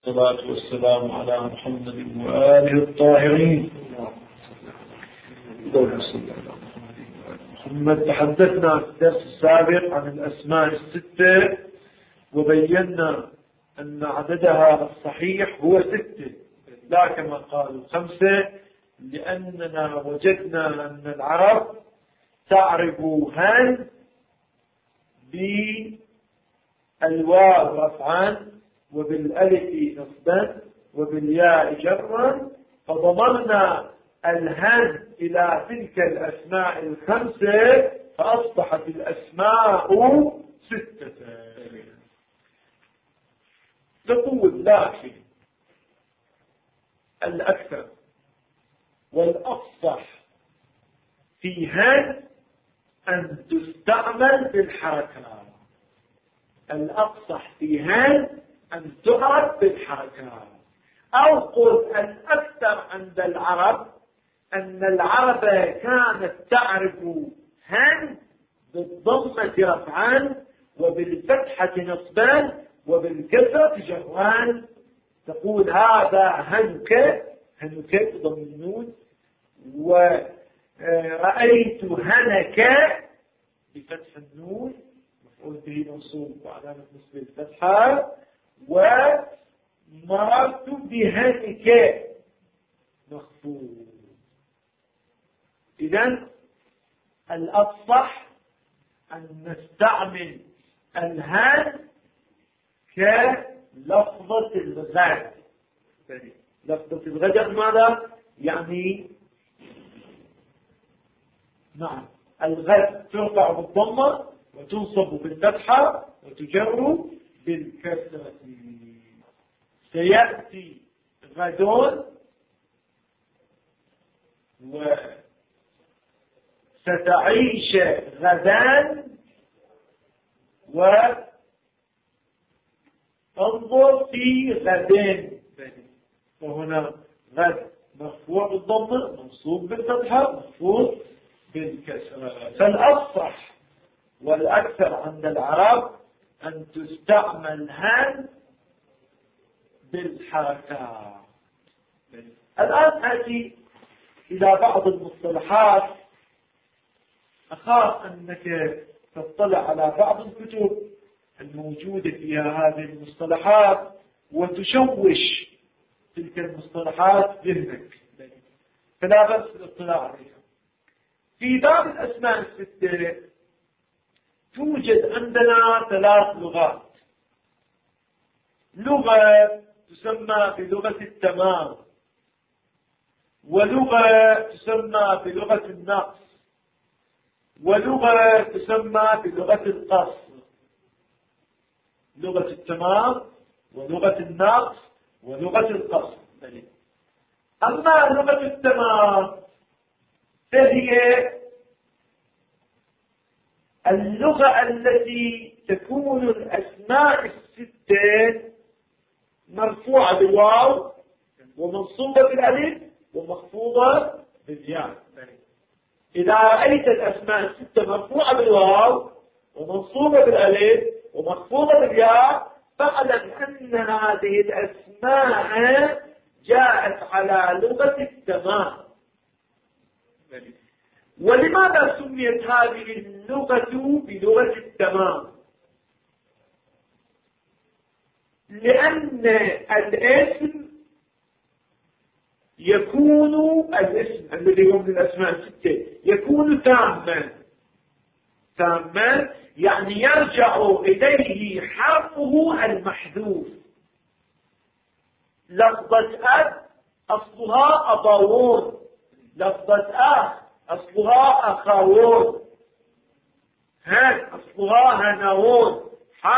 والصلاة والسلام على محمد وآله الطاهرين. محمد. تحدثنا في الدرس السابق عن الأسماء الستة وبينا أن عددها الصحيح هو 6، لا كما قالوا 5، لأننا وجدنا أن العرب تعرف هل بالواو رفعا وبالألف نصبا وبالياء جرا، فضمرنا الهن إلى تلك الأسماء 5 فأصبحت الأسماء 6. نقول لكن الأكثر والأفصح في هن أن تستعمل بالحركات. الأفصح في هن أن تعرف بالحركات، أو قل الأكثر عند العرب أن العرب كانت تعرف هن بالضمة رفعا وبالفتحة نصبا وبالكسرة جرا. تقول هذا هنك بضم النون، ورأيت هنك بفتح النون مفعول به منصوب وعلامة نصب الفتحة، ومررت بهنك مخفوض. إذن الأفصح أن نستعمل الهن كلفظة الغد. لفظة الغد ماذا يعني؟ نعم، الغد ترفع بالضمة وتنصب بالفتحة وتجر بالكسرة. سيأتي غدون وستعيش غدان، وانظر في غدين. وهنا غد مرفوع بالضمة منصوب بالفتحة مخفوض بالكسرة. فالأفصح والأكثر عند العرب أن تستعمل هن بالحركات. الآن آتي إلى بعض المصطلحات. أخاف أنك تطلع على بعض الكتب الموجودة فيها هذه المصطلحات وتشوش تلك المصطلحات ذهنك، فلا بأس بالاطلاع عليها. في باب الأسماء 6 توجد عندنا 3 لغات. لغة تسمى بلغة التمام، ولغة تسمى بلغة النقص، ولغة تسمى بلغة القصر. لغة التمام ولغة النقص ولغة القصر. أما لغة التمام فهي اللغة التي تكون الأسماء 6 مرفوعة بالواو ومنصوبة بالألف ومخفوضة بالياء. إذا رأيت الأسماء 6 مرفوعة بالواو ومنصوبة بالألف ومخفوضة بالياء فاعلم أن هذه الأسماء جاءت على لغة التمام. ولماذا سميت هذه اللغة بلغة التمام؟ لأن الاسم يكون الاسم الذي هو من الأسماء 6 يكون تاما، يعني يرجع إليه حرفه المحذوف. لفظة أب أصلها أبوون، لفظة أخ أصلها أخوون، هن أصلها هنوون،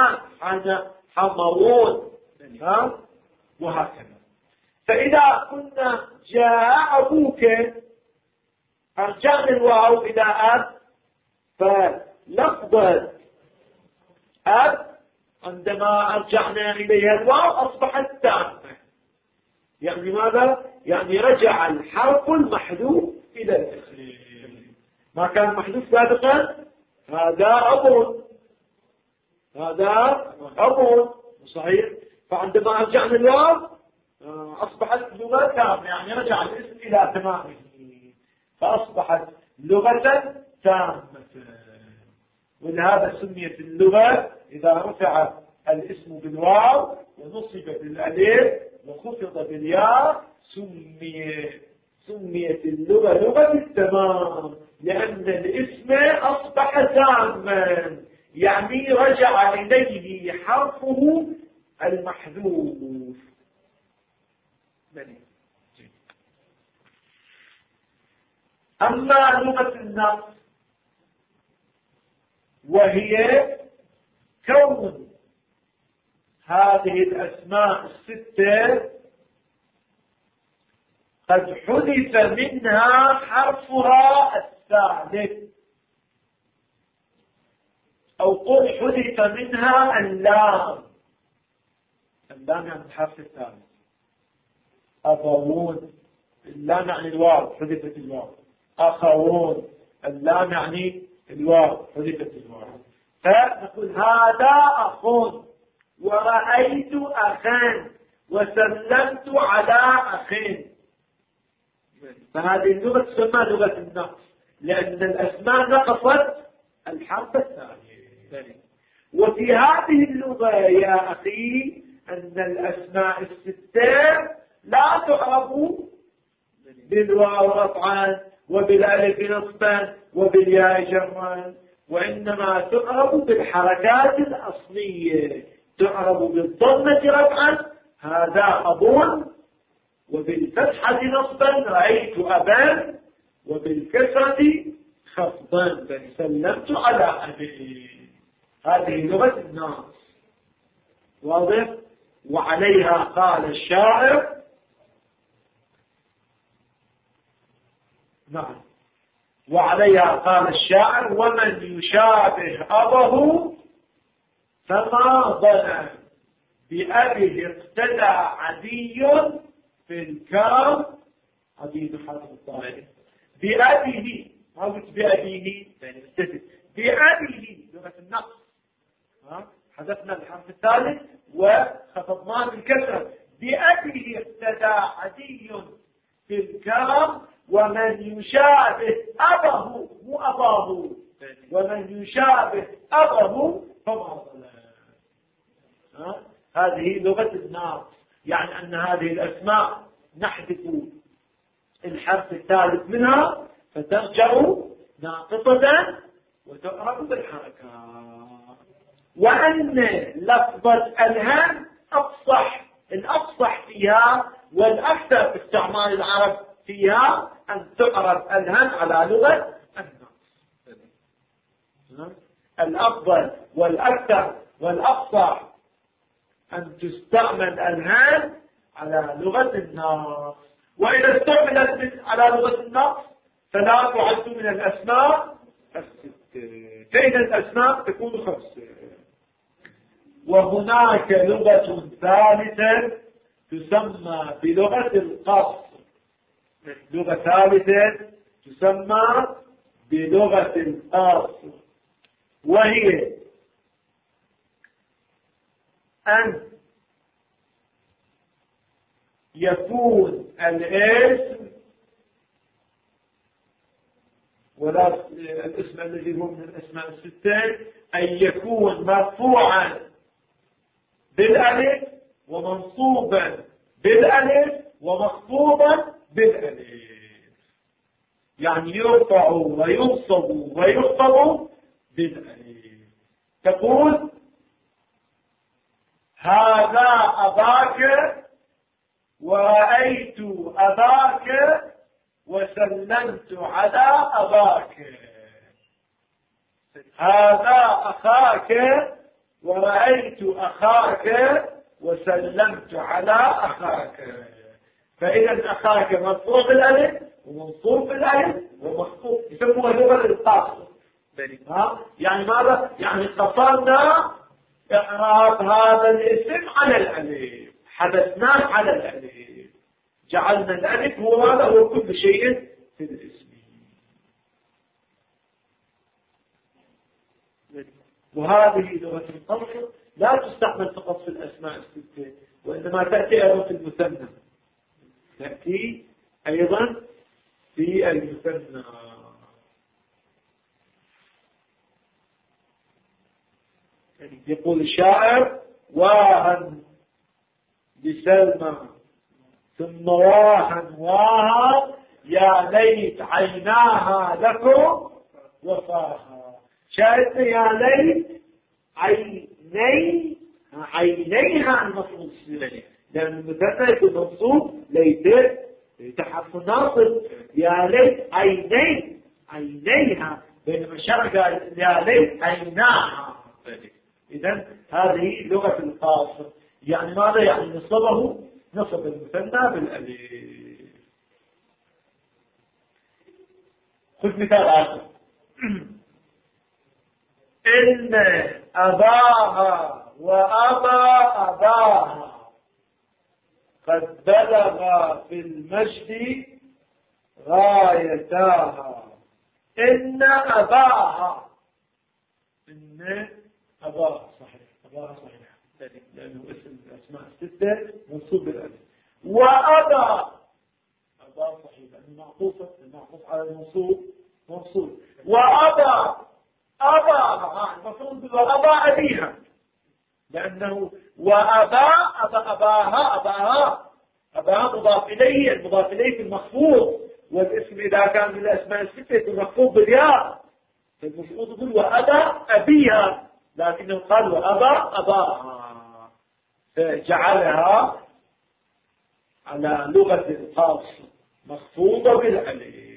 حموون، وهكذا. فإذا قلنا جاء أبوك أرجعنا الواو إلى أب، فلفظة أب عندما أرجعنا إليها الواو أصبحت تامة. يعني ماذا؟ يعني رجع الحرف المحذوف إلى الأصل. ما كان محذوف سابقا هذا أب، صحيح. فعندما رجعنا الواو أصبحت لغة تامة، يعني رجع الاسم إلى تمامه، فأصبحت لغة تامة. ولهذا سميت اللغة إذا رفع الاسم بالواو ونصب بالألف وخفض بالياء سميت اللغة لغة التمام، لأن الاسم أصبح تاما، يعني رجع إليه حرفه المحذوف. أما لغة النقص وهي كون هذه الأسماء الستة قد حذف منها حرفها الثالث، أو قل حذف منها اللام. اللام يعني الحرف الثالث. أبوون، اللام يعني الواو، حذفت الواو. أخوون، اللام يعني الواو، حذفت الواو. فنقول هذا أخ، ورأيت أخان، وسلمت على أخين. فهذه اللغة تسمى لغة النقص، لأن الأسماء نقصت الحرف الثاني. وفي هذه اللغة يا أخي أن الأسماء الستة لا تعرف بالواو رفعا وبالألف نصبا وبالياء جرا، وإنما تعرف بالحركات الأصلية. تعرف بالضمة رفعا هذا أبون، وبالفتحة نصبا رأيت أبان، وبالكسرة خفضا سلمت على أبي. هذه لغة الناس، واضح؟ وعليها قال الشاعر، نعم، وعليها قال الشاعر: ومن يشابه أبه فما ظلم، بأبيه اقتدى عدي في الكرم. عدي حاتم الطائي بأبيه، ما قلت بأبيه، بأبيه لغة النقص، حذفنا الحرف الثالث وخفضناه بالكسر. بأبيه اقتدى عدي في الكرم، ومن يشابه أبه، مو أباه، ومن يشابه أبه فما ظلم. هذه لغة الناس، يعني أن هذه الأسماء نحذف الحرف الثالث منها فترجع ناقصة وتعرف بالحركات. وأن لفظة الهم أفصح، الأفصح فيها والأكثر في استعمال العرب فيها أن تعرف الهم على لغة الناس. الأفضل والأكثر والأفصح أن تستعمل الهم على لغة الناس. وإذا استعملت على لغة الناس فلا تعد من الأسماء الستة، فإذا الأسماء تكون خمسة. وهناك لغة ثالثة تسمى بلغة القصر، لغة ثالثة تسمى بلغة القصر، وهي أن يكون الاسم، ولا الاسم الذي هو من الأسماء الستة، أن يكون مرفوعا بالألف ومنصوبا بالألف ومخفوضا بالألف، يعني يرفع وينصب ويخفض بالألف. تقول هذا أباك، ورأيت أباك، وسلمت على أباك. هذا أخاك، ورأيت أخاك، وسلمت على أخاك. فإذا أخاك مرفوع بالألف ومنصوب بالألف ومخفوض، يسموها لغة القصر. يعني ماذا؟ يعني قصرنا إعراب هذا الاسم على الألف، حدثناه على الألف، جعلنا الألف هو هذا هو كل شيء في الاسم. وهذه لغة القصر لا تستعمل فقط في الأسماء الستة، وإنما تأتي أيضا في المثنى، تأتي أيضا في المثنى. يقول الشاعر: واها بسلمى ثم واها يا ليت عيناها لكم وفاها. شاهدت يا ليت عينيها المفروض إليه، لأن المثنى يكون منصوب ليت حرف ناصب. يا ليت عينيها، بينما الشرع قال يا ليت عيناها. إذن هذه لغة القاصر. يعني ماذا يعني؟ نصب المثنى بالألف. خذ مثال آخر: إن أباها أباها قد بلغ في المجد غايتاها. إن أباها صحيح، أباها صحيح، لأنه اسم الأسماء الستة منصوب بالألف. وأبا صحيح، لأنه معطوف على المنصوب منصوب. وأبا المفروض وأبا أبيها، لأنه أباها مضاف إليه، المضاف إليه في المخفوض، والاسم إذا كان من الأسماء الستة يكون مخفوض بالياء، فالمفروض يقول وأبا أبيها، لكنه قال وأبا أباها، فجعلها على لغة الخاص مخفوضة بالألف.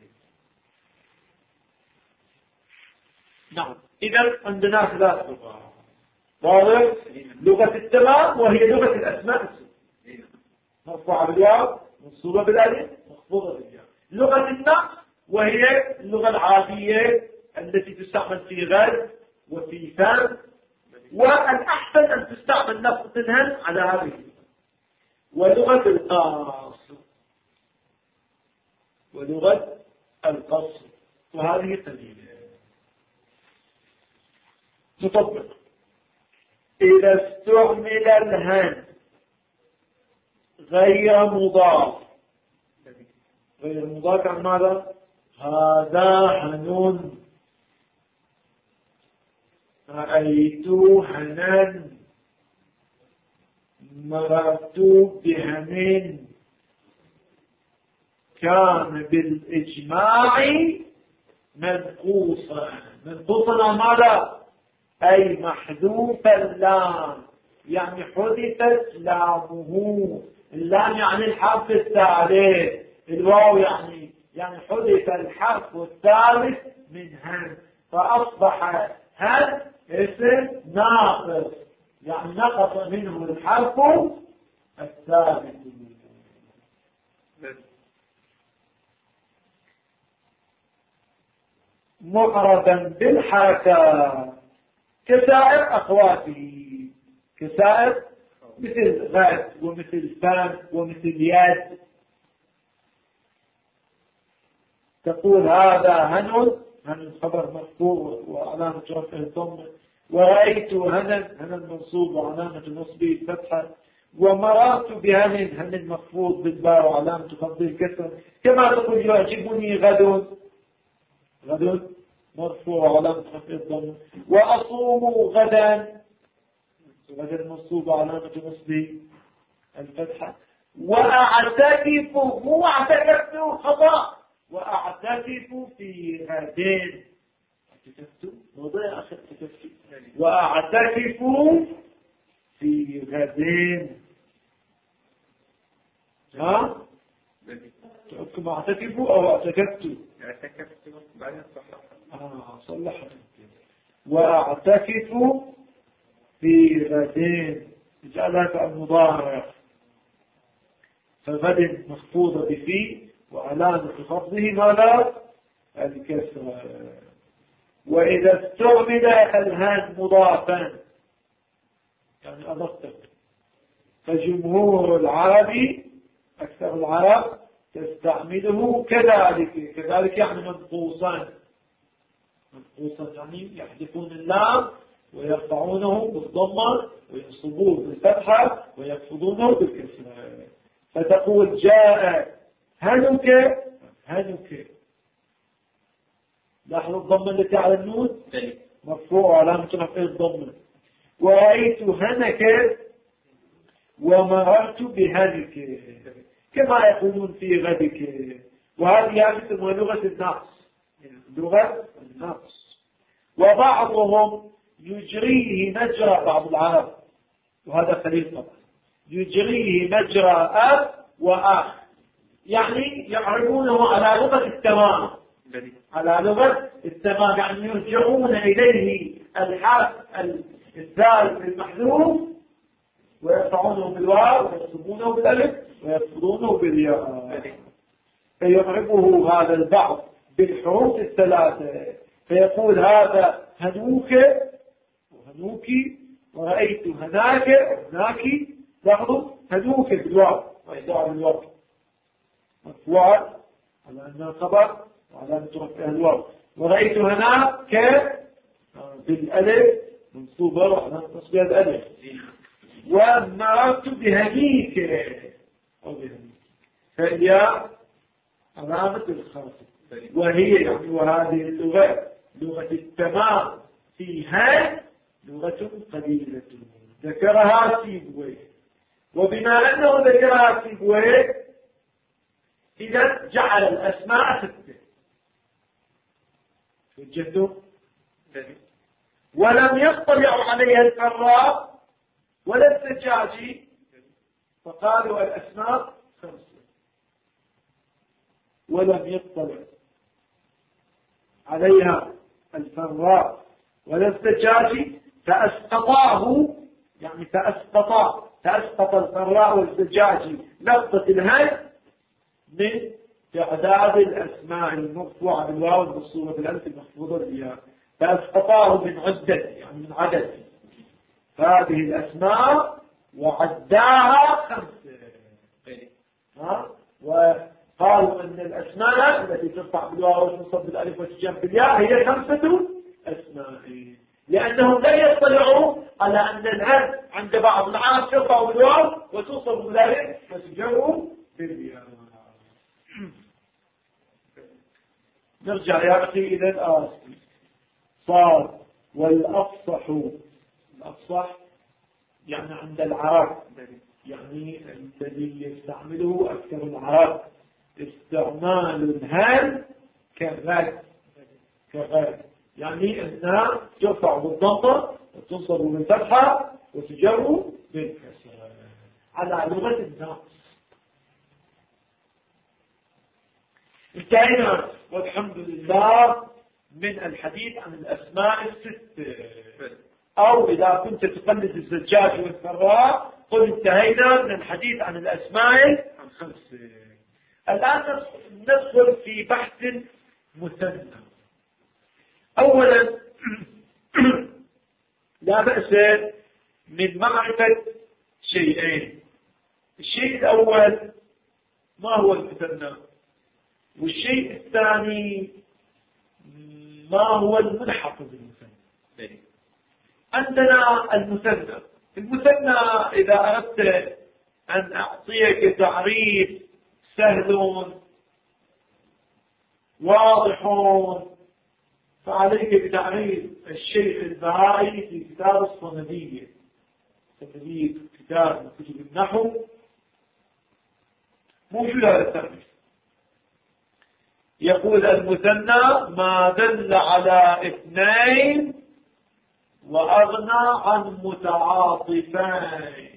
نعم، إذا عندنا ثلاث لغات. واضح؟ لغة التمام وهي لغة الأسماء، مرفوعة بالواو، منصوبة بالألف، مخفوضة بالياء. لغة النقص وهي اللغة العادية التي تستعمل في غد وفي فم، والأحسن أن تستعمل لفظ الهن على هذه. ولغة القصر وهذه قليلة. نطبق: إذا استعمل الهن غير مضاف عن ماذا؟ هذا هنون، رأيت هنان، مررت بهنين، كان بالإجماع منقوصا عن ماذا؟ أي محذوف اللام، يعني حذفت لامه. اللام يعني الحرف الثالث، الواو يعني حذف الحرف الثالث من هن، فأصبح هن اسم ناقص، يعني نقص منه الحرف الثالث. معربا بالحركات كسائر أخواته، كسائر مثل غد ومثل فم ومثل يد. تقول هذا هن خبر مرفوع وعلامة رفعه الضمة، ورأيت هنن منصوب وعلامة نصبه الفتحة، ومررت هن مخفوض بالباء وعلامة خفضه الكسر. كما تقول يعجبني غد مرفوع وعلامة خفضه الضمة، وأصوم غدا منصوب وعلامة نصبه الفتحة، وأعتكف مو اعتكفت خطأ، وأعتكف في غدين، وأعتكف في غدين. تحكم أعتكف أو اعتكفت؟ بعدين صلحت. وأعتكف في غدين، جعلها المضارع، فغد مخفوضة بفي وعلامة خفضه ماذا؟ الكسر. وإذا استعمل الهن مضافا يعني أضفته، فجمهور العرب أكثر العرب تستعمله كذلك يعني منقوصا يعني يحذفون اللام ويرفعونه بالضمة وينصبوه بالفتحة ويخفضونه بالكسرة. فتقول جاء هنك هنك. لاحظوا الضمة التي على النون مرفوع وعلامة رفعه الضمة. ورأيت هنك ومررت بهنك كما يقولون في غدك. وهذه يسمى لغة النقص، لغة النقص. وبعضهم يجريه مجرى، بعض العرب وهذا قليل طبعا، يجريه مجرى أب وأخ، يعني يعرفونه على لغة التمام، على لغة التمام، يعني يرجعون إليه الحرف الثالث المحذوف ويرفعونه بالواو ويصبونه بالالف ويخفضونه بالياء. فيعرفه هذا البعض بالحروف الثلاثة، فيقول هذا هنوك وهنوكي، ورأيت هناك هناك. لاحظوا هنوك بالواو وإضاء بالواو مرفوعا على أنها خبر وعلى رفعها الواو. ورأيت هناك بالالف منصوبة وعلى تصبيح الالف. ومررت بهنيك أو بهنيك، فهي علامة الخاصة، وهي يعني وهذه اللغة لغة التمام فيها لغة قليلة ذكرها سيبويه. وبما أنه ذكرها سيبويه إذا جعل الأسماء ستة. وجدتم؟ ولم يطلع عليها الفراء ولا الزجاجي، فقالوا الأسماء خمسة. ولم يطلع عليها الفراء ولا الزجاجي فأسقطاه، يعني فأسقط الفراء والزجاجي لفظة الهي من تعداد الأسماء المرفوعة بالواو المنصوبة بالألف المخفوضة بالياء، فأسقطاه من عدة، يعني من عدد هذه الأسماء وعداها خمسة. وقالوا أن الأسماء التي ترفع بالواو وتنصب بالألف وتجر بالياء هي خمسة أسماء، لأنهم لا يطلعوا على أن الهد عند بعض العرب ترفع بالواو وتنصب بالألف وتجر بالياء. نرجع يا أخي إلى الآن. صار والأفصح، الأفصح يعني عند العرب، يعني الذي يستعمله أكثر العرب استعمال الهال كغير، يعني أنها ترفع بالضمة وتنصب بالفتحة وتجر بالكسر على لغة النقص. انتهينا والحمد لله من الحديث عن الأسماء الست، أو إذا كنت تقلد الزجاج والفراء قل انتهينا من الحديث عن الأسماء الخمسة. الآن ندخل في بحث مثنى. أولا لا بأس من معرفة شيئين. الشيء الأول ما هو المثنى، والشيء الثاني ما هو الملحق بالمثنى. عندنا المثنى إذا أردت أن أعطيك تعريف سهل واضح فعليك بتعريف الشيخ البهائي في كتاب الصندية، كتاب من كتب النحو، موجود هذا التعريف. يقول المثنى ما دل على اثنين وأغنى عن متعاطفين.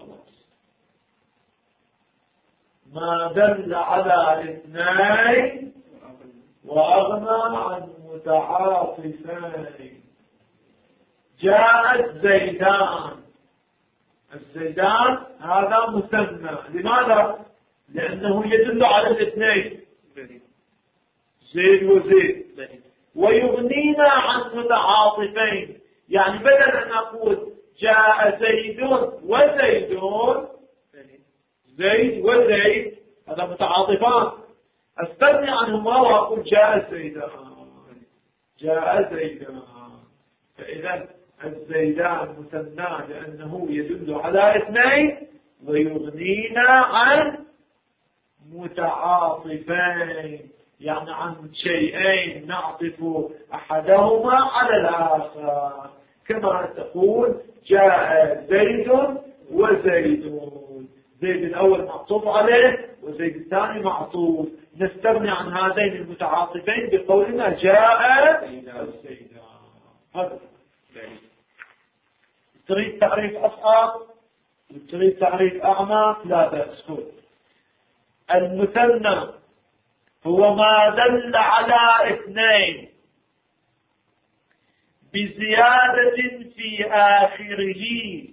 ما دل على اثنين وأغنى عن متعاطفين. جاء الزيدان، الزيدان هذا مثنى. لماذا؟ لأنه يدل على الاثنين، زيد وزيد، ويغنينا عن متعاطفين. يعني بدل أن نقول جاء زيد وزيدون، زيد وزيد هذا متعاطفان، استغني عنهما وأقول جاء زيدان، جاء زيدان. فإذا الزيدان مثنى لأنه يدل على اثنين ويغنينا عن متعاطفين، يعني عن شيئين نعطف أحدهما على الآخر، كما تقول جاء زيد وزيدون، زيد الأول معطوف عليه وزيد الثاني معطوف، نستغني عن هذين المتعاطفين بقولنا جاء زيدان. هذا تريد تعريف أصعب وتريد تعريف أعمق، لا بأس. المثنى هو ما دل على اثنين بزيادة في آخره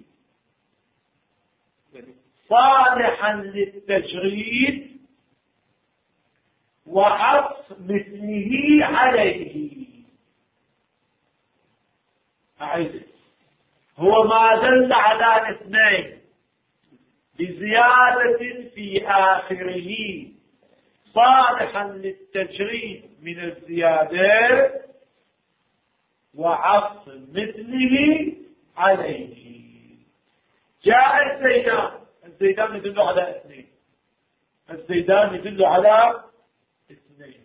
صالحا للتجريد وعطف مثله عليه. أعيد، هو ما دل على اثنين بزيادة في آخره صالحا للتجريد من الزيادة وعطف مثله عليه. جاء الزيدان، الزيدان يدل على اثنين، الزيدان يدل على اثنين،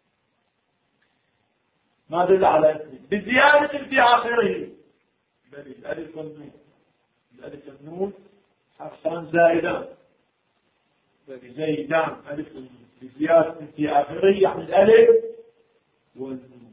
ما دل على اثنين بزيادة في آخره، بل الألف والنون، الألف والنون حرفان زائدان، زيدان ألف والنون بزيادة في آخره يعني الألف والنون،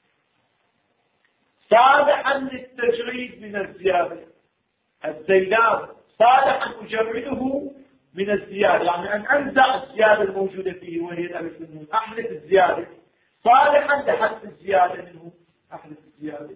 صالحا للتجريد من الزيادة. الزيدان صالحا أجرده من الزيادة، يعني أن أنزع الزيادة الموجودة فيه وهي الألف والنون، أحذف الزيادة، صالحا لحذف الزيادة منه، أحذف الزيادة.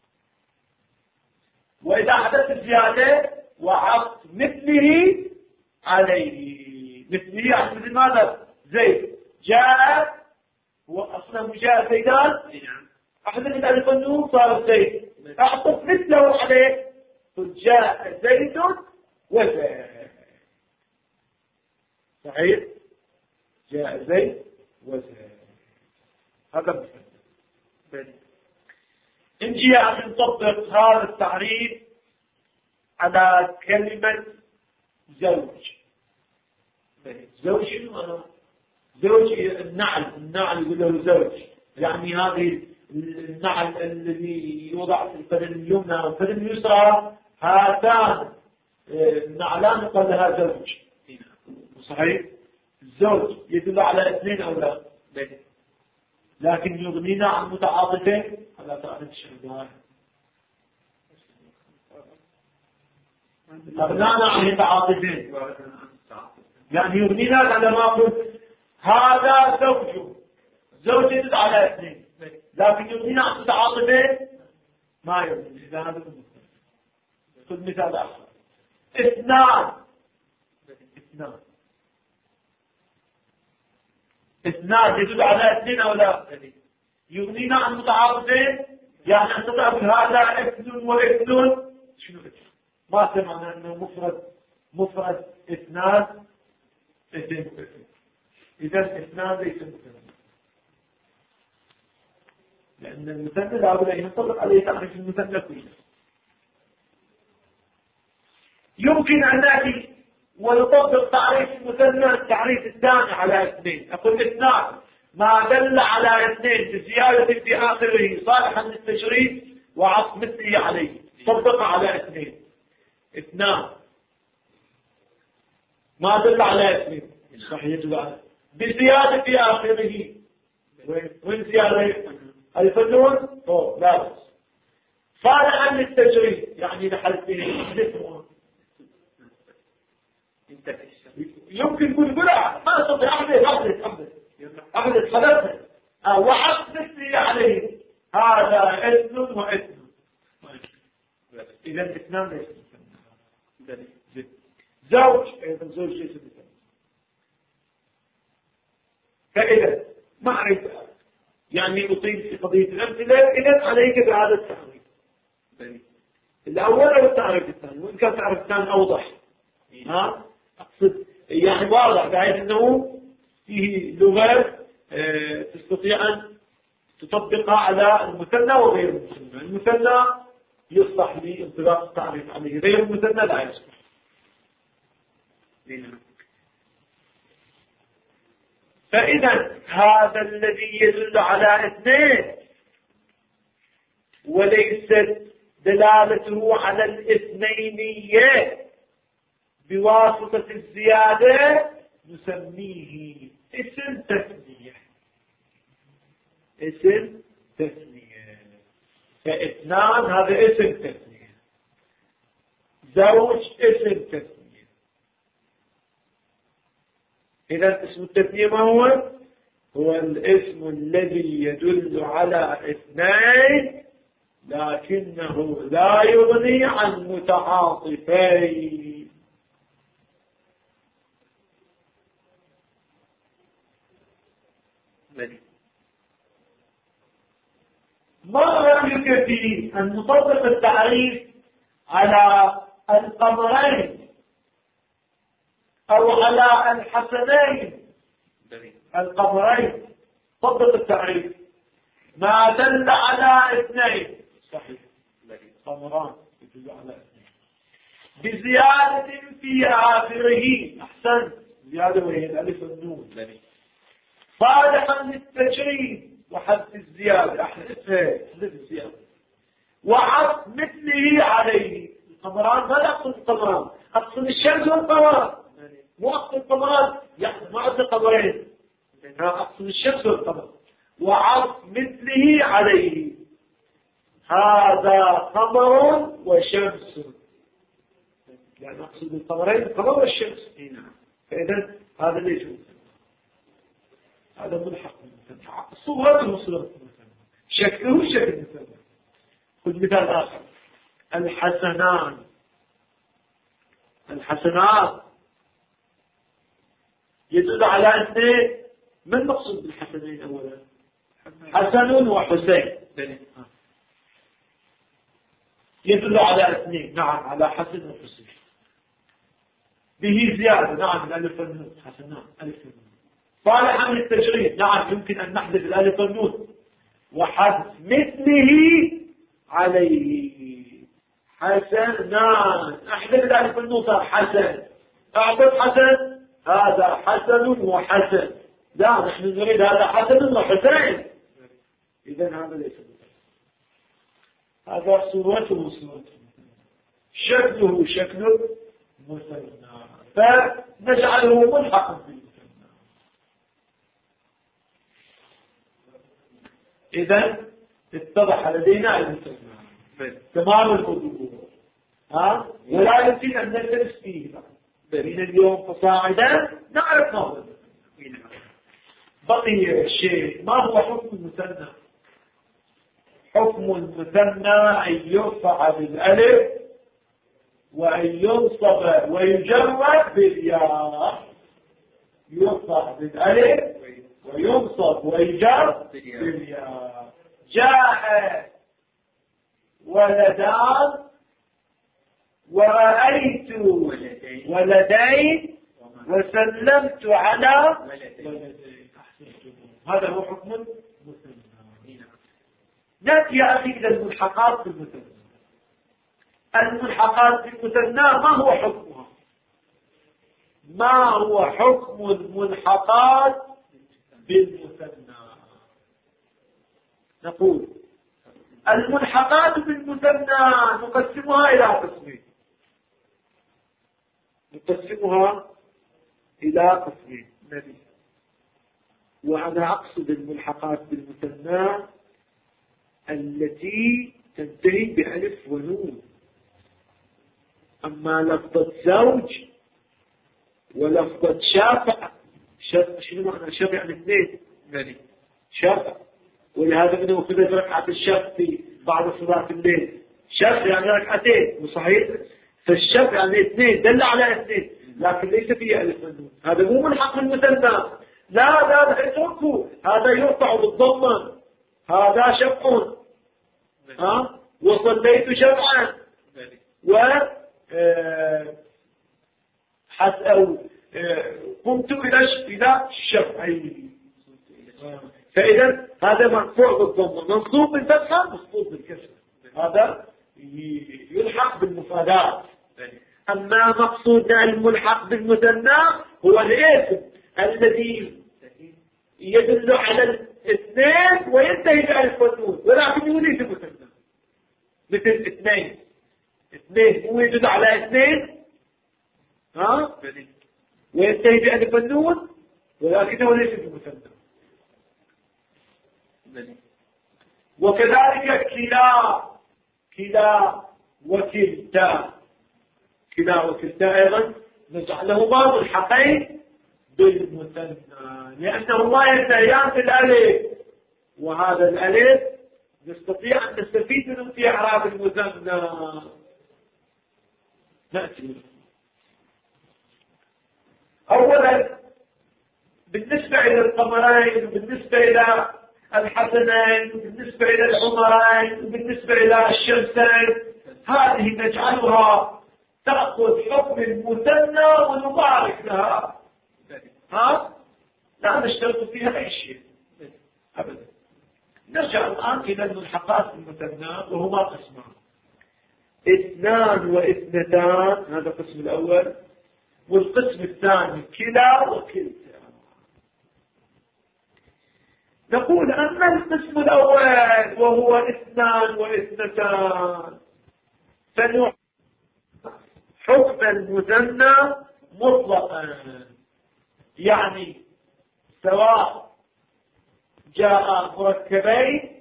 وإذا حدث الزيادة وعطف مثله عليه، مثله يعني مثل ماذا؟ زيد جاء، هو أصلا جاء زيدان، أحدث الألف والنون صار زيد، أعطف مثله عليه، قل جاء زيد وزيد. صحيح؟ جاء زيد وزيد، هذا مثل. نجي عشان نطبق هذا التعريف على كلمة زوج. زوج شنو أنا؟ زوج النعل يقول له زوج، يعني هذه النعل الذي يوضع في القدم اليمنى والقدم اليسرى، هاتان النعلان يقال لها زوج. صحيح؟ الزوج يدل على اثنين أو لا؟ لكن يغنينا عن متعاطفين، هذا تعرف الشهدان، أغنانا عن متعاطفين، يعني يغنينا على ما قلت هذا زوج، زوج يدل على اثنين، لكن يغنينا عن متعاطفين ما يغني. إذا هذا خذ مثال آخر، اثنان يدل على اثنين أو لا؟ يغنينا عن متعاطفين، يعني أن تضع هذا اثن واثن، شنو ما سمعنا أنه مفرد اثنان اثنين، إذا اثنان ليس مثنى، لأن المثنى لا بد أن ينطبق عليه تعريف المثنى كله. يمكن أن نأتي ونطبق تعريف المثنى التعريف الثاني على اثنين، أقول اثنان ما دل على اثنين بزيادة في آخره صالحا للتجريد وعطف مثله عليه، طبق على اثنين. اثنان ما دل على اثنين، صحيح بزيادة في آخره، وين زيادة؟ الفنون لا بس، صالحا للتجريد يعني لحذفه. يمكن يقول ما استطيع أحدث خلافه وعطف مثلي عليه، هذا اثن واثن، إذا اثنان ليس مثنى. زوج أيضا زوج ليس مثنى. فإذا معرفة يعني أطيل في قضية الأمثلة، إذا عليك بهذا التعريف الأول أو التعريف الثاني، وإن كان التعريف الثاني أوضح، أقصد يعني واضح بحيث أنه فيه لغة تستطيع أن تطبقها على المثنى وغير المثنى. المثنى يصلح لانطلاق التعريف عليه، غير المثنى لا يصلح. فإذا هذا الذي يدل على اثنين وليست دلالته على الاثنينية بواسطة الزيادة نسميه اسم تثنية. اسم تثنية. فاثنان هذا اسم تثنية، زوج اسم تثنية. إذا اسم التثنية ما هو؟ هو الاسم الذي يدل على اثنين لكنه لا يغني عن متعاطفين. ما رأيك في أن نطبق التعريف على القمرين أو على الحسنين؟ القمرين طبق التعريف ما دل على اثنين، صحيح، قمران يدل على اثنين بزيادة في آخره. أحسن، زيادة وهي الألف والنون صالحا للتجريد وحذف الزيادة. حذف الزيادة وعطف مثله عليه. القمران ما أقصد القمران، أقصد الشمس والقمر، مو أقصد القمران يعني ما أقصد قمرين، أقصد الشمس والقمر. وعطف مثله عليه، هذا قمر وشمس، يعني أقصد القمرين القمر والشمس. فإذا هذا ليس مثنى، هذا ملحق بالمثنى، صورته صورة المثنى، شكله شكل المثنى. خذ مثال آخر، الحسنان. الحسنات يدل على اثنين. ما المقصود بالحسنين أولا؟ حسن وحسين يدل على اثنين، نعم، على حسن وحسين. به زيادة، نعم، الألف والنون، حسنان ألف والنون. صالحا للتجريد، نعم، يمكن أن نحذف الألف والنون. وحذف مثله عليه، حسنان، أحذف الألف والنون صار حسن، أعطف حسن، هذا حسن وحسن. لا، نحن نريد هذا حسن وحسين. إذن هذا ليس مثنى، هذا صورته صورته، شكله شكل مثنى، فنجعله ملحقا بالمثنى. إذن اتضح لدينا المثنى تمام الوضوح، ولا يمكن أن نلتبس فيه من اليوم فصاعدا نعرف ما هو المثنى. بقي الشيء، ما هو حكم المثنى؟ حكم المثنى أن يرفع بالألف وأن ينصب ويجرد بالياء. يرفع بالألف وينصب ويجر بالياء. جاء ولدان ورأيت ولدين وسلمت على ولدين. هذا هو حكم المثنى. نأتي يا أخي إلى الملحقات بالمثنى. الملحقات بالمثنى ما هو حكمها؟ ما هو حكم الملحقات بالمثنى؟ نقول الملحقات بالمثنى نقسمها إلى قسمين. نقسمها إلى قسمين. وأنا أقصد الملحقات بالمثنى التي تنتهي بألف ونون. أما لفظة زوج ولفظة شافع، شنو معنى شافع؟ يعني اثنين، شافع، ولهذا منه أخذت ركعة الشفع في بعض صلاة الليل. شفع يعني ركعتين، صحيح؟ فالشفع يعني اثنين، دل على اثنين، لكن ليس فيه ألف ونون. هذا مو ملحق بالمثنى. لا اتركوا، هذا يرفع بالضمة، هذا شفع. وصليت شفعا قمت إلى الشفعين. فإذا هذا مرفوع بالضمة، منصوب بالفتحة، مخفوض بالكسر. هذا يلحق بالمفردات. أما مقصودنا الملحق بالمثنى هو الاسم الذي يدل على الاثنين وينتهي بألف والنون ولكن يولد المثنى، مثل اثنين هو يدل على اثنين وينتهي بألف والنون ولكنه ليس بمثنى. وكذلك كلا وكلتا أيضا نجعلهما ملحقين بالمثنى لأنهما ينتهيان بالألف، وهذا الألف نستطيع أن نستفيد منه في إعراب المثنى. نأتي أولا بالنسبة إلى القمرين، بالنسبة إلى الحسنين، بالنسبة إلى العمرين، بالنسبة إلى الشمسين، هذه نجعلها تأخذ حكم المثنى ونبارك لها، لا نشترط فيها أي شيء أبدا. نرجع الآن إلى الملحقات المثنى وهما قسمان، اثنان واثنتان، هذا القسم الأول، والقسم الثاني كلا وكلتا. نقول أما القسم الأول وهو اثنان واثنتان فنوع حكم المثنى مطلقا، يعني سواء جاء مركبين،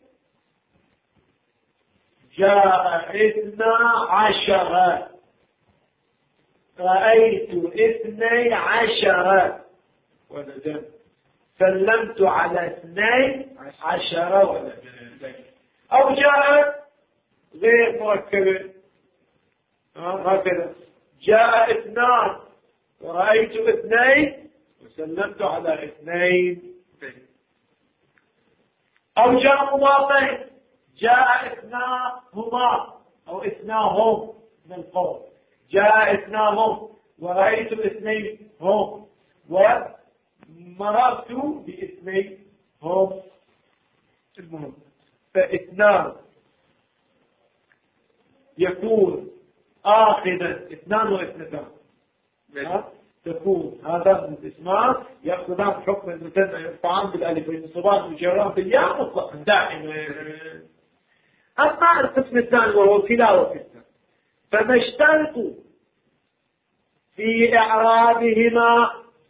جاء 12، رأيت 12 ولدا، سلمت على 12 ولدا، أو جاء غير مركبين هكذا، جاء 2 ورأيت 2 وسلمت على 2، أو جاء مضافين، جاء 2هما أو 2هم من القوم، جاء 2هم ورأيت 2هم ومررت ب2هم. المهم فاثنان يكون آخذا 2 واثنتان تكون هذا من الاسمان يأخذان حكم المثنى، يرفعان بالالف وينصبان ويجران بالياء مطلقا دائما. أما القسم الثاني وهو كلا وكلتا فما اشترطوا في إعرابهما،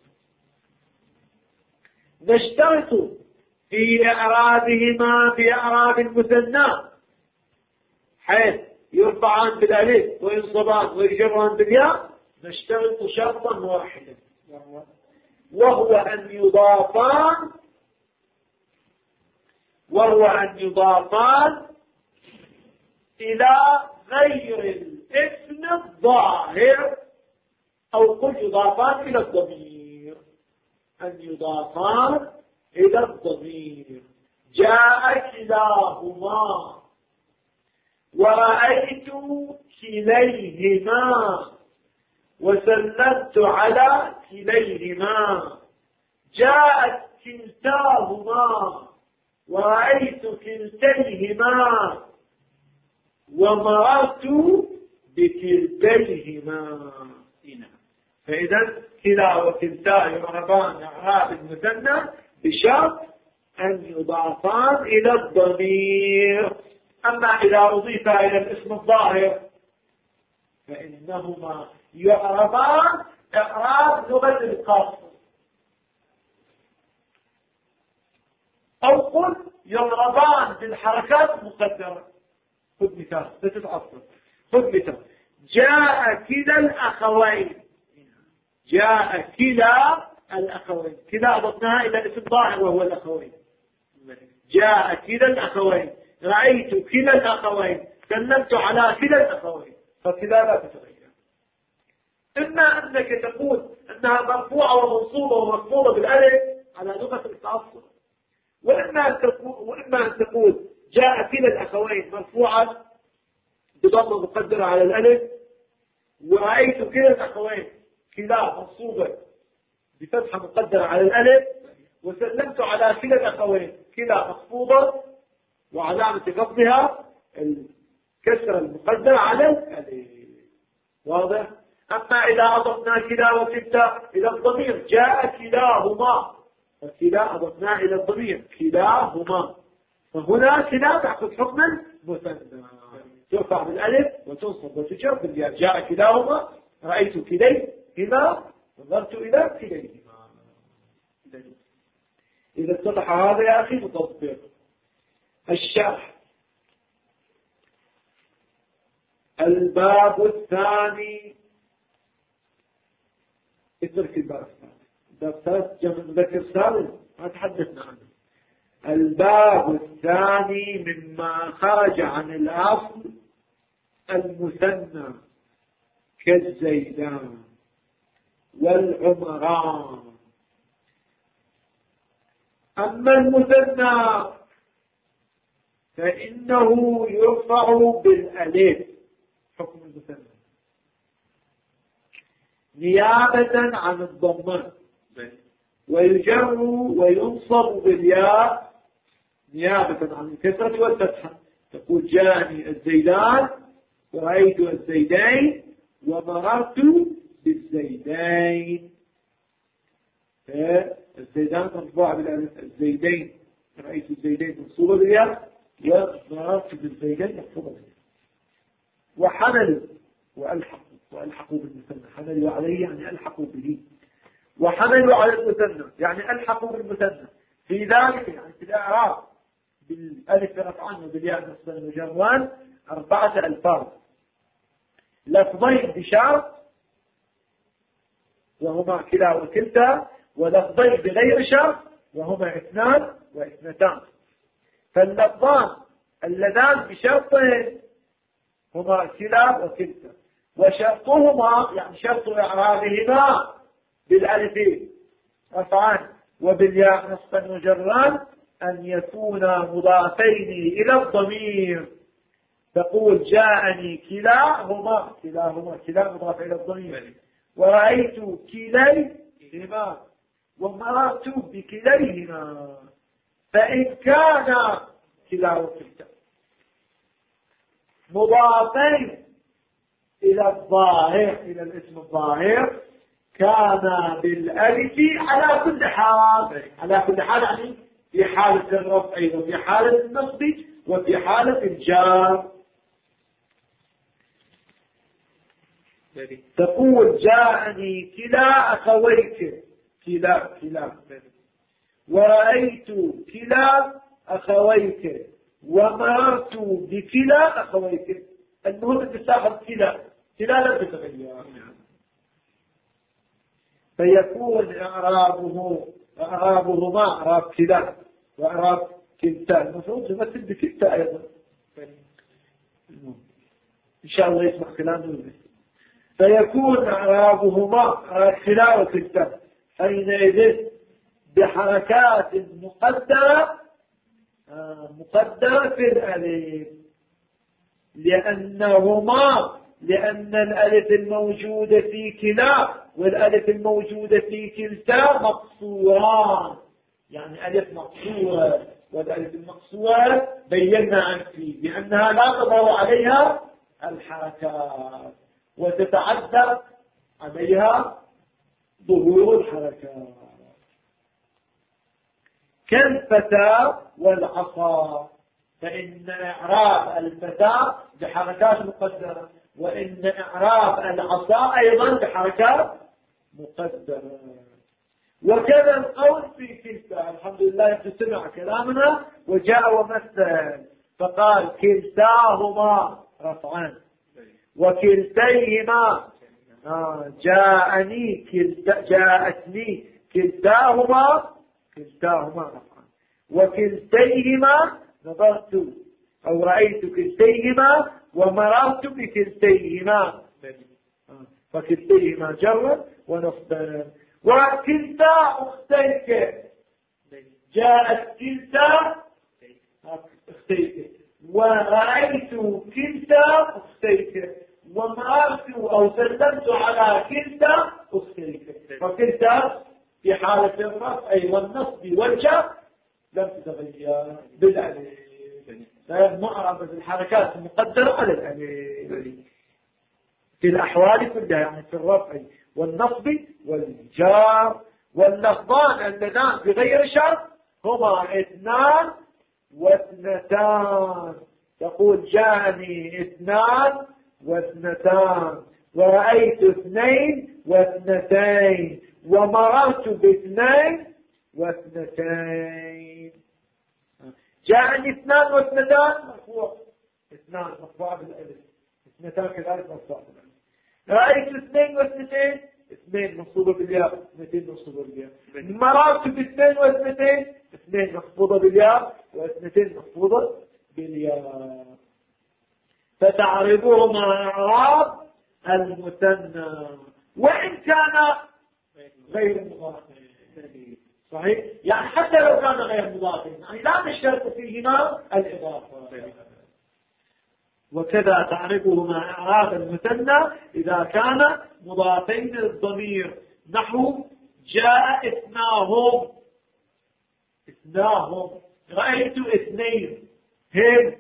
نشترط في إعرابهما بإعراب المثنى حيث يرفعان بالالف وينصبان ويجران بالياء، نشترط شرطا واحدا وهو أن يضافان إلى غير الاسم الظاهر، أو قل يضافان إلى الضمير، أن يضافان إلى الضمير. جاء كلاهما ورأيت كليهما وسلمت على كليهما، جاءت كلتاهما ورأيت كلتيهما ومررت بكلتيهما. فإذا كلا وكلتا يعربان إعراب المثنى بشرط أن يضافان إلى الضمير. أما إذا أضيف إلى الاسم الظاهر فإنهما يعربان إعراب لغة القصر، أو قل يعربان بالحركات المقدرة. خذ مثال تتعصر، خذ مثال جاء كلا الأخوين، جاء كلا الأخوين، كلا أضفناها إلى الاسم الظاهر وهو الأخوين. جاء كلا الأخوين، رأيت كلا الأخوين، سلمت على كلا الأخوين، فكلا لا تتغير. إما أنك تقول أنها مرفوعة ومنصوبة ومخفوضة بالألف على لغة التعصر، وإما أن تقول جاء كلا الأخوين مرفوعة بضمة مقدرة على الألف، ورأيت كلا الأخوين كلا منصوبة بفتحة مقدرة على الألف، وسلمت على كلا الأخوين كلا مخفوضة وعلامة خفضها كسر المقدر على الألف. واضح؟ أما إذا أضفنا كلا وكلتا إلى الضمير جاء كلاهما، فكلا أضفنا إلى الضمير كلاهما، فهنا كلا تأخذ حكما مثنى، ترفع بالألف وتنصب وتجر بالياء. جاء كلاهما، رأيت كليهما، نظرت إلى كليهما. إذا اتضح هذا يا أخي مطبق. الشرح. الباب الثاني، اترك الباب الثاني، الباب الثالث جمع مذكر سالم ما تحدثنا عنه. الباب الثاني مما خرج عن الأصل المثنى كالزيدان والعمران. أما المثنى فإنه يرفع بالألف حكم المثنى نيابة عن الضمة، ويجر وينصب بالياء نيابة عن الكسرة والفتحة. تقول جاءني الزيدان ورأيت الزيدين ومررت بالزيدين. الزيدان مرفوع بالالف، الزيدين رأيت الزيدين منصوبة بالياء، ومررت بالزيدين مكتوبة بالياء. وحملوا وألحقوا بالمثنى، حملوا عليه يعني ألحقوا به، وحملوا على المثنى يعني ألحقوا بالمثنى في ذلك، يعني في الإعراب بالألف رفعان وبالياء نصبا وجران 4 ألفاظ: لفظين بشرط وهما كلا وكلتا، ولفظين بغير شرط وهما 2 و2. فاللفظان اللذان بشرطين هما كلا وكلتا، وشرطهما يعني شرط إعرابهما بالألف رفعان وبالياء نصبا وجران أن يكونا مضافين إلى الضمير. تقول جاءني كلاهما، كلا مضاف إلى الضمير، ورأيت كليهما ومررت بكليهما. فإن كان كلا وكلتا مضافين إلى الظاهر، إلى الاسم الظاهر، كان بالألف على كل حال، يعني في حالة الرفع وفي حالة النصب وفي حالة الجار. تقول جاءني كلا أخويك، كلا ورأيت كلا أخويك ومررت بكلا أخويك. المهم تستخدم كلا لم تتغير، فيكون إعرابهما إعراب كلا وإعراب كلتا. المفروض تمثل بكلتا أيضا، إن شاء الله يسمع كلامه. فيكون إعرابهما إعراب كلا وكلتا حينئذ بحركات مقدرة في الألف، لأن الألف الموجودة في كلا والألف الموجودة في كلتا مقصوران، يعني ألف مقصورة، والألف المقصورة بينا عنه بأنها لا تظهر عليها الحركات وتتعذر عليها ظهور الحركات، كالفتى والعصا. فإن إعراب الفتى بحركات مقدرة، وإن إعراب العصا أيضا بحركات مقدرة. وكذا القول في كلتا. الحمد لله تسمع كلامنا وجاء ومثل فقال كلتاهما رفعان، وكلتيهما جاءتني كلتاهما رفعان، وكلتيهما نظرت أو رأيت كلتيهما ومررت بكلتيهما، فكلتيهما جرا ونصبا. وكلتا أختيك، جاءت كلتا أختيك، ورأيت كلتا أختيك، ومررت أو سلمت على كلتا أختيك. فكلتا في حالة الرفع والنصب والجر لم تتغير بالألف. معربة الحركات المقدرة على الألف في الأحوال كلها، يعني في الرفع والنصب والجار. واللفظان اللذان بغير شرط هما اثنان واثنتان. تقول جاءني اثنان واثنتان، ورأيت اثنين واثنتين، ومررت باثنين واثنتين. جاءني اثنان واثنتان مرفوع، اثنان مرفوع بالالف، اثنتان كذلك مرفوع بالالف. رأيت اثنين واثنتين، اثنين مخفوضة بالياء، اثنتين مخفوضة بالياء. مررت باثنين واثنتين، اثنين مخفوضة بالياء واثنتين مخفوضة بالياء. فتعرضهما إعراب المثنى وإن كان غير مضاف. صحيح؟ يعني حتى لو كان غير مضاف، يعني لا نشترط فيهما الإضافة. وكذا تعرفهما إعراب المثنى إذا كان مضافين للضمير، نحو جاء اثناهم، اثناهم، رأيت اثنين هم،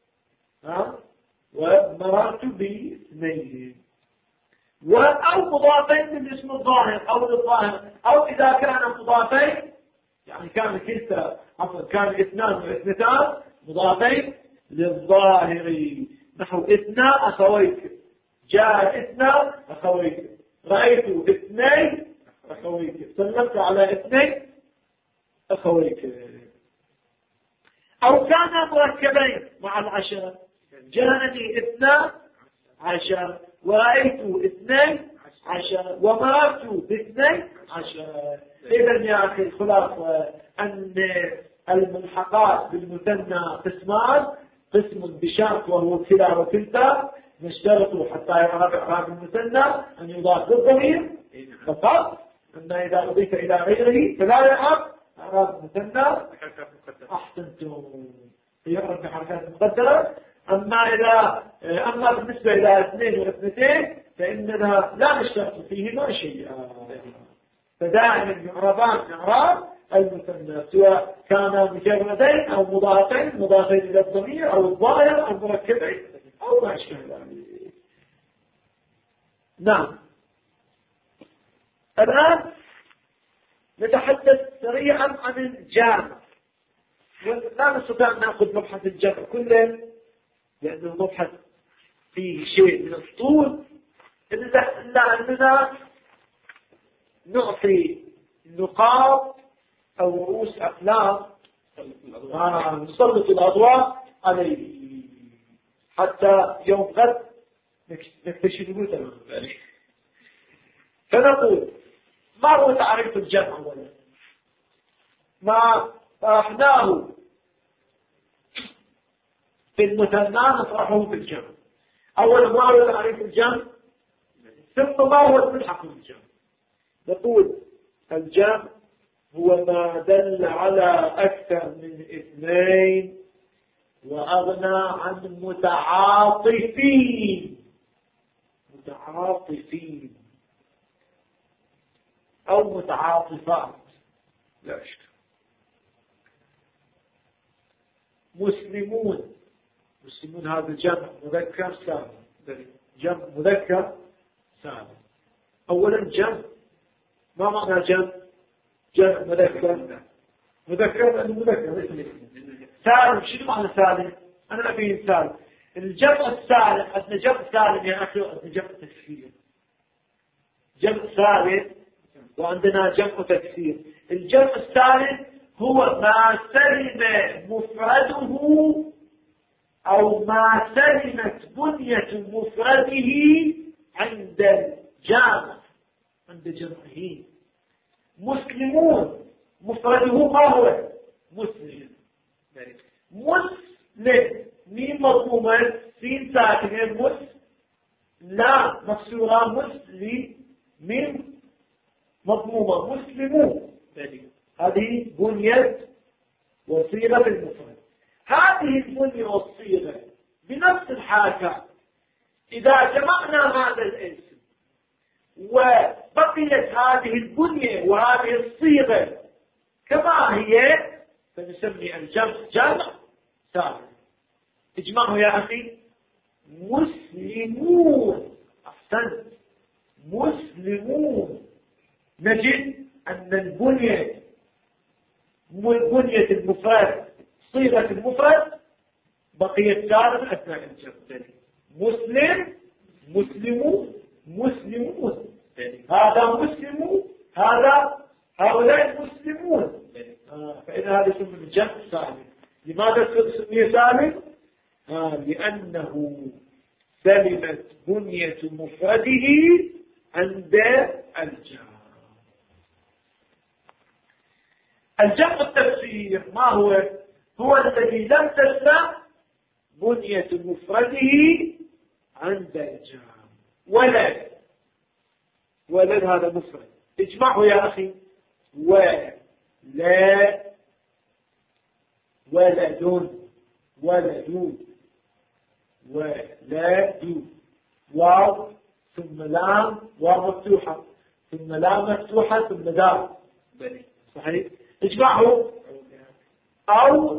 ومررت باثنين. أو مضافين للاسم الظاهر أو للظاهر، أو إذا كان مضافين يعني كان كلتا، كان اثنان واثنتان مضافين للظاهر، نحو اثنى أخويك، جاء اثنى أخويك، رأيت اثنين أخويك، سلمت على اثنين أخويك. أو كان مركبين مع العشرة، جاءني اثنى عشر، ورأيت اثنين عشر، ومررت باثنين عشر. إذن يا أخي الخلاصة أن الملحقات بالمثنى قسمان، قسم بشرط وهو كلا وكلتا، نشترط حتى يعرف إعراب المثنى أن يضاف للضمير فقط، أما إذا أضيف إلى غيره فلا يعرف إعراب المثنى. أحسنتم، يعرف بحركات مقدرة. أما بالنسبة إلى اثنين واثنتين فإننا لا نشترط فيهما شيئا، فدائما يعربان إعراب المثنى سواء كان مجردين أو مضافين، مضافين إلى الضمير أو الظاهر أو مركبين أو ما أشبه ذلك. نعم. الآن نتحدث سريعا عن الجامع، ولا نستطيع أن نأخذ مبحث الجمع كله لأنه مبحث فيه شيء من الطول، إلا أننا نعطي نقاط أو رؤوس أقلام نسلط الأضواء عليه حتى يوم غد نكتشف مثلا. فنقول ما هو تعريف الجمع أولا؟ ما طرحناه في المثنى نطرحه في الجمع. أولا ما هو تعريف الجمع، ثم ما هو الملحق بالجمع. نقول الجمع هو ما دل على أكثر من اثنين وأغنى عن متعاطفين، متعاطفين أو متعاطفات لا شك. مسلمون، مسلمون هذا جمع مذكر سالم، جمع مذكر سالم. أولا جمع، ما معنى جمع؟ جمع مذكر، مذكر لأنه مذكر سالم. شنو معنى سالم؟ أنا أبي مثال. الجمع السالم، أثنى جمع سالم يا أخي، أثنى جمع تكسير. جمع سالم وعندنا جمع تكسير. الجمع السالم هو ما سلم مفرده أو ما سلمت بنية مفرده عند الجامع، عند جمعه. مسلمون مفرده ما هو؟ مسلم. مسلم مين مضمومة؟ سين ساكنة مس، لا مكسورة، مسلم من مضمومة. مسلمون هذه بنية وصيغة المفرد. هذه البنية والصيغة بنفس الحاجة إذا جمعنا هذا الاسم وبقيت هذه البنية وهذه الصيغة كما هي فنسمي الجمع جمع سالم. اجمعه يا أخي. مسلمون. أحسنت. مسلمون. نجد أن بنية المفرد صيغة المفرد بقيت ثابتة أثناء الجمع. مسلم، مسلمون، مسلمون. هذا مسلمون، هؤلاء مسلمون. فإن هذا اسم الجمع سالم. لماذا سمي سالم؟ لأنه سلمت بنية مفرده عند الجمع. الجمع التفسير ما هو؟ هو الذي لم تسلم بنية مفرده عند الجمع. ولد هذا مفرد، اجمعه يا أخي. ولد، ولدون، واو ثم لام، واو مفتوحة ثم لام مفتوحة ثم دال. صحيح. اجمعه. أو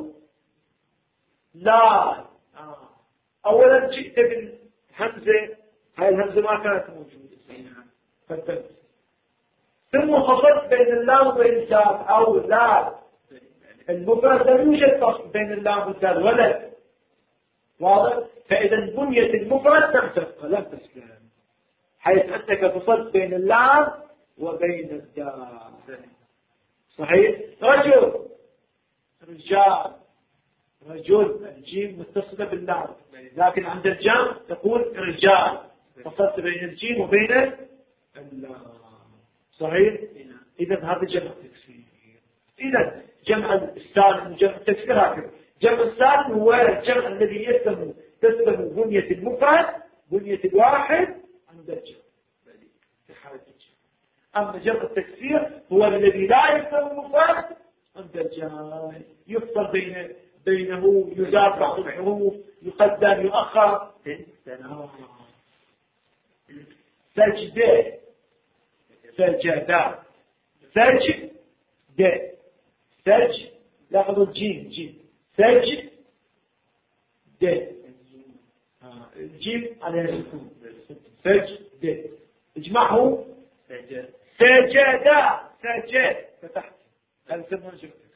لا. أولا جئت بالهمزة، هاي الهمزة ما كانت موجودة فالتمس. ثم فصلت بين اللام وبين الدال. أو لا، المفرد لا يوجد فصل بين اللام والدال. ولد. واضح؟ فإذا بنية المفرد لم تسلم حيث أنك فصلت بين اللام وبين الدال. صحيح. رجل، رجال، رجل، الجيم متصلة باللام، لكن عند الجمع تقول رجال، فصلت بين الجيم وبين اللام. صحيح. إذا هذا جمع تكسير. إذا جمع السالم وجمع التكسير هكذا. جمع السالم هو الجمع الذي تسلم بنية المفرد، بنية الواحد عند الجمع في حالة الجمع. أما جمع التكسير هو الذي لا يسلم المفرد عند الجمع، يفصل بينه، يزاد بعض الحروف، يقدم يؤخر. سجدة، سجدة، سجد، لاحظوا الجيم، سجد، الجيم على السكون. سجد. اجمعه. سجد، فتحت. هذا يسمونه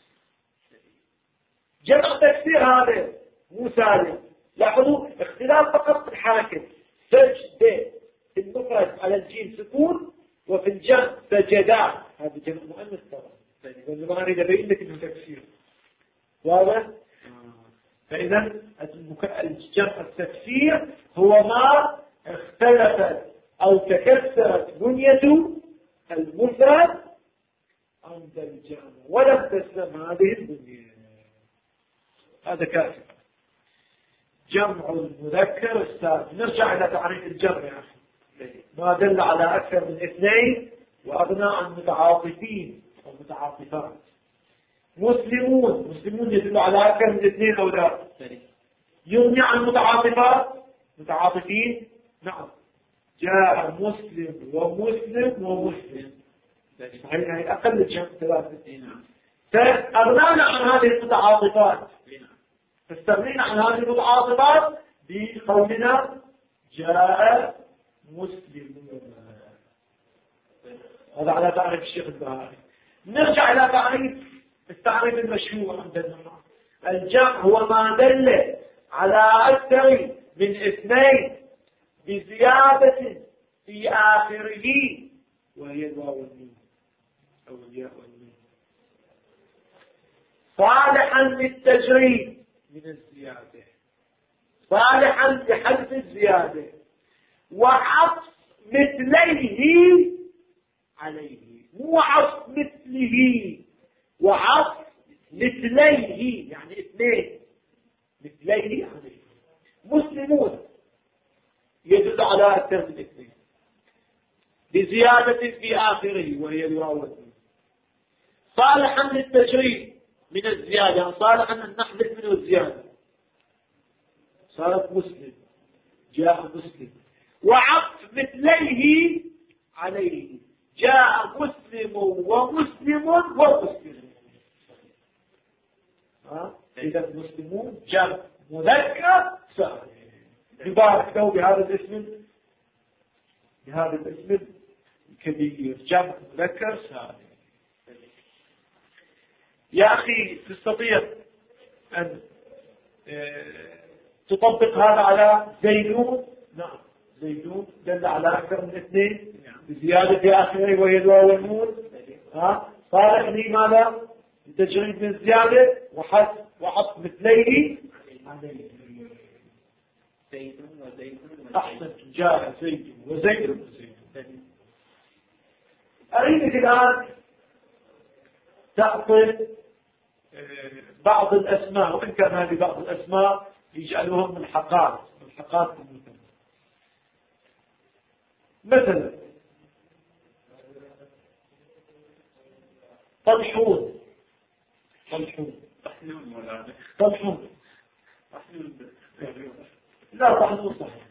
جمع تكسير. هذا مو سالم. لاحظوا اختلاف فقط في الحركة. سجد في المفرد على الجيم سكون، وفي الجمع سجدان. هذا جمع مؤنث طبعا، ما اريد ابين لك انه تكسير. واضح؟ فاذا الجمع التكسير هو ما اختلفت او تكسرت بنية المفرد عند الجمع ولم تسلم هذه البنية. هذا كافي. جمع المذكر السالم. نرجع الى تعريف الجمع يا اخي. ما دل على اكثر من اثنين واغنى عن متعاطفين او متعاطفات. مسلمون يدل على اكثر من اثنين او لا؟ يغني عن متعاطفين. نعم. جاء مسلم ومسلم. صحيح. هي اقل الجمع ثلاثة. فاغنانا عن هذه المتعاطفات، فاستغنينا عن هذه المتعاطفات بقولنا جاء مسلم. هذا على تعريف الشيخ البهائي. نرجع إلى التعريف المشهور عندنا. الجمع هو ما دل على أكثر من اثنين بزيادة في آخره، وهي الواو والنون أو الياء والنون، صالحا للتجريد من الزيادة، صالحا لحذف الزيادة، وعطف مثليه عليه. مو عطف مثله، وعطف مثليه يعني اثنين، مثليه عليه. مسلمون يدل على أكثر من اثنين بزيادة في آخره وهي الواو. صالحا للتجريد من الزيادة، صالحا أن نحذف منه الزيادة، صارت مسلم، جاء مسلم. وعطف مثليه عليه، جاء مسلم ومسلم ومسلم. إذا مسلمون جاء مذكر سالم، يبارك له بهذا الاسم الكبير، جمع مذكر سالم. يا أخي تستطيع أن تطبق هذا على زيدون؟ نعم، زيدون دل على أكثر من اثنين بزيادة آخره وهي الواو والنون. صالح لي ماذا؟ تجريد من زيادة وحط مثليه زيد وزيد. أحسن، جاء زيد وزيد. أريدك الآن تأخذ بعض الأسماء، وإن كان هذه بعض الأسماء يجعلوهم ملحقات المثنى. مثلا طلحون. لا طحنون صحيح.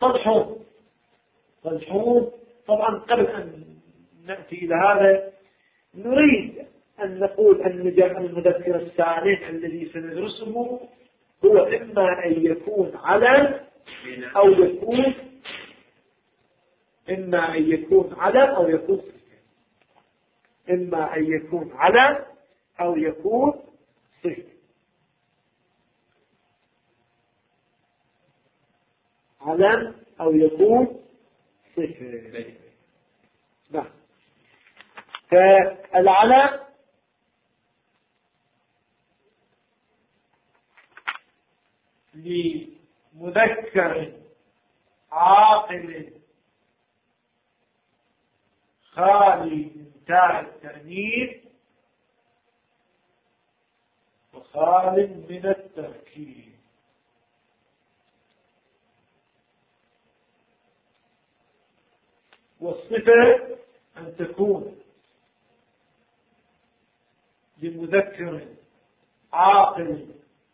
طلحون. طبعا قبل أن نأتي إلى هذا نريد أن نقول أن جمع المذكر السالم الذي سندرسه هو إما أن يكون علم أو يكون صفة. علم أو يكون صفة. نعم. فالعلم لمذكر عاقل خالي من تاء التأنيث وخال من التركيب. والصفة أن تكون لمذكر عاقل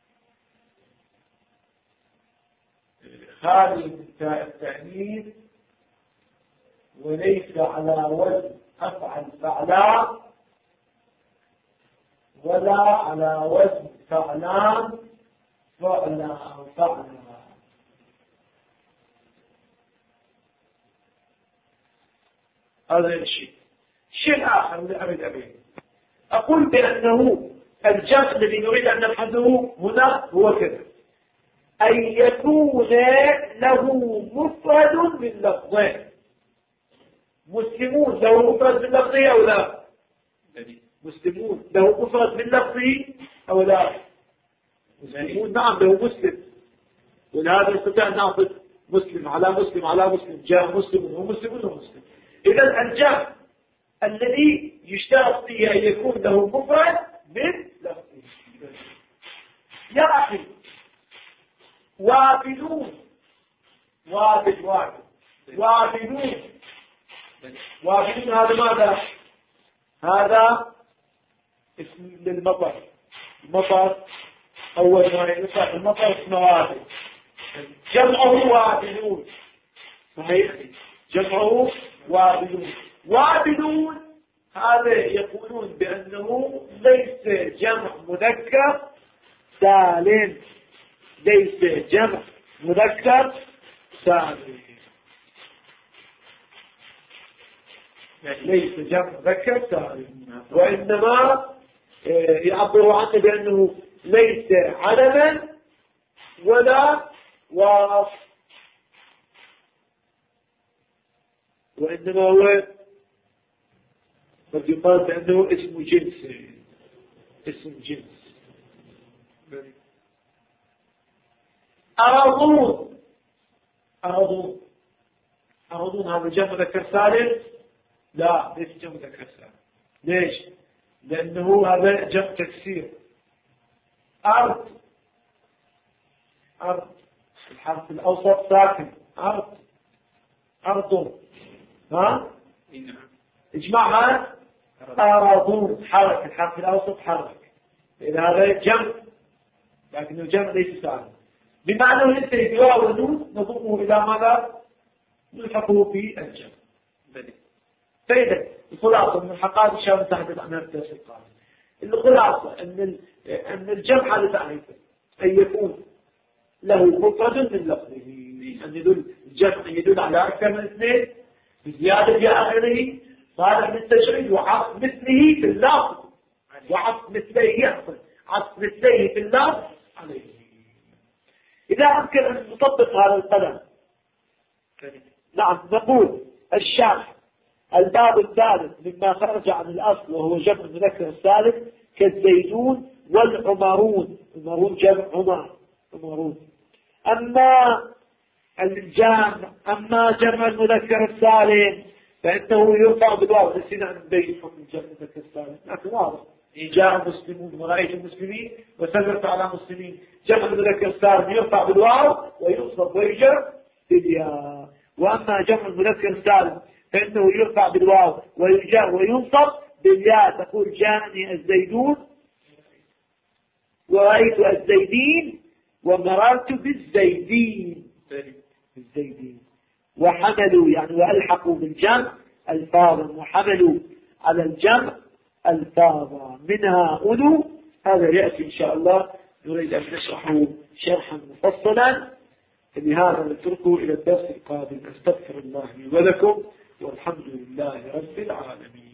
خالي من تاء التأنيث وليس على وزن أفعل فعلان ولا على وزن فعلان فعلا. هذا الشيء آخر من أبي أقول بأنه الجمع الذي نريد أن نبحثه هنا هو كذا: أن يكون له مفرد من لفظين. مسلمون له مفرد من لفظه أو لا؟ مسلمون له مفرد من لفظه أو لا؟ مسلمون نعم له مسلم، ولهذا نستطيع أن نأخذ مسلم على مسلم على مسلم، جاء مسلم ومسلم ومسلم. إذا الجمع الذي يشترط فيه أن يكون له مفرد من لفظه. يا أخي وابلون هذا ماذا؟ هذا اسم للمطر. المطر أول ما ينفع المطر اسمه وابل، جمعه وابلون. صحيح، جمعه وابلون. هذا يقولون بأنه ليس جمع مذكر سالم. ليس جمع مذكر سالم. وإنما يعبر عنه بأنه ليس علما ولا واصف، وإنما هو قد يقال بأنه اسم جنس. أرضون هذا جمع مذكر سالم؟ لا، ليس جمع مذكر سالم. ليش؟ لأنه هذا جمع تكسير. أرض الحرف الأوسط ساكن. أرض اجمعها أراضون، حرك الحرف الأوسط حرك، لأن هذا جمع لكنه جمع ليس سالم، بمعنى ليس الواو والنون نضمه إلى ماذا؟ نلحقه في الجمع. فإذا الخلاصة من حقائق الشام تحت الأمام الدرس القادم، الخلاصة أن الجمع هذا تعريفه أن يكون له مفرد من لفظه، أن يدل الجمع يدل على أكثر من اثنين بزيادة في آخره، صار من التشريد وعطف مثله في اللفظ، وعطف مثليه عطف مثليه في اللفظ عليه. إذا أمكن أن نطبق هذا القلم، نعم نقول الشرح الباب الثالث مما خرج عن الأصل وهو جمع المذكر الثالث كالزيدون والعمرون، عمرون جمع عمرون. أما جمع المذكر السالم فإنه يرفع بالواو. نسينا أن نبين حكم جمع المذكر السالم، لكن واضح جاء المسلمون ورأيت المسلمين وسلمت على مسلمين. جمع المذكر السالم يرفع بالواو وينصب ويجر بالياء. وأما جمع المذكر السالم فإنه يرفع بالواو ويجر وينصب بالياء. تقول جاءني الزيدون ورأيت الزيدين ومررت بالزيدين. وحملوا يعني وألحقوا بالجمع الفاظا، وحملوا على الجمع الفاظا، منها أولو. هذا يأتي إن شاء الله، نريد أن نشرحه شرحا مفصلا، لهذا نتركه إلى الدرس القادم. أستغفر الله لي ولكم، والحمد لله رب العالمين.